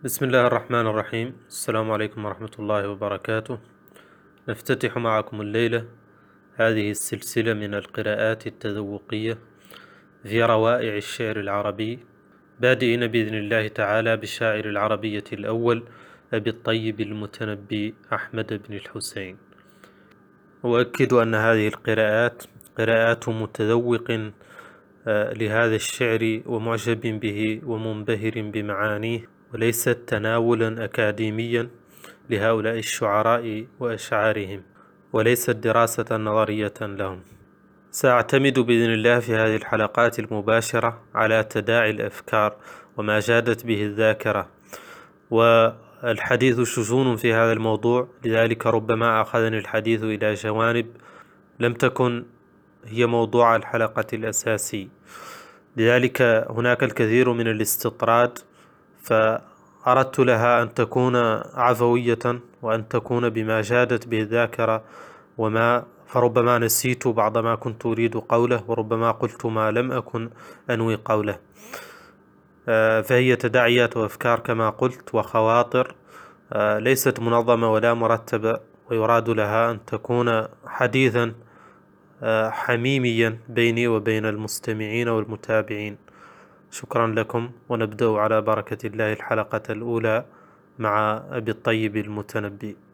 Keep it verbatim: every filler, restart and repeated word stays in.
بسم الله الرحمن الرحيم. السلام عليكم ورحمة الله وبركاته. نفتتح معكم الليلة هذه السلسلة من القراءات التذوقية في روائع الشعر العربي، بادئين بإذن الله تعالى بالشاعر العربية الأول أبي الطيب المتنبي أحمد بن الحسين. أؤكد أن هذه القراءات قراءات متذوق لهذا الشعر ومعجب به ومنبهر بمعانيه، وليست تناولا أكاديميا لهؤلاء الشعراء وأشعارهم، وليست دراسة نظرية لهم. سأعتمد بإذن الله في هذه الحلقات المباشرة على تداعي الأفكار وما جادت به الذاكرة، والحديث شجون في هذا الموضوع، لذلك ربما أخذني الحديث إلى جوانب لم تكن هي موضوع الحلقة الأساسي، لذلك هناك الكثير من الاستطراد، فأردت لها أن تكون عفوية وأن تكون بما جادت به الذاكرة، وما فربما نسيت بعض ما كنت أريد قوله، وربما قلت ما لم أكن أنوي قوله. فهي تداعيات وأفكار كما قلت وخواطر، ليست منظمة ولا مرتبة، ويراد لها أن تكون حديثا حميميا بيني وبين المستمعين والمتابعين. شكرا لكم، ونبدأ على بركة الله الحلقة الأولى مع أبي الطيب المتنبي.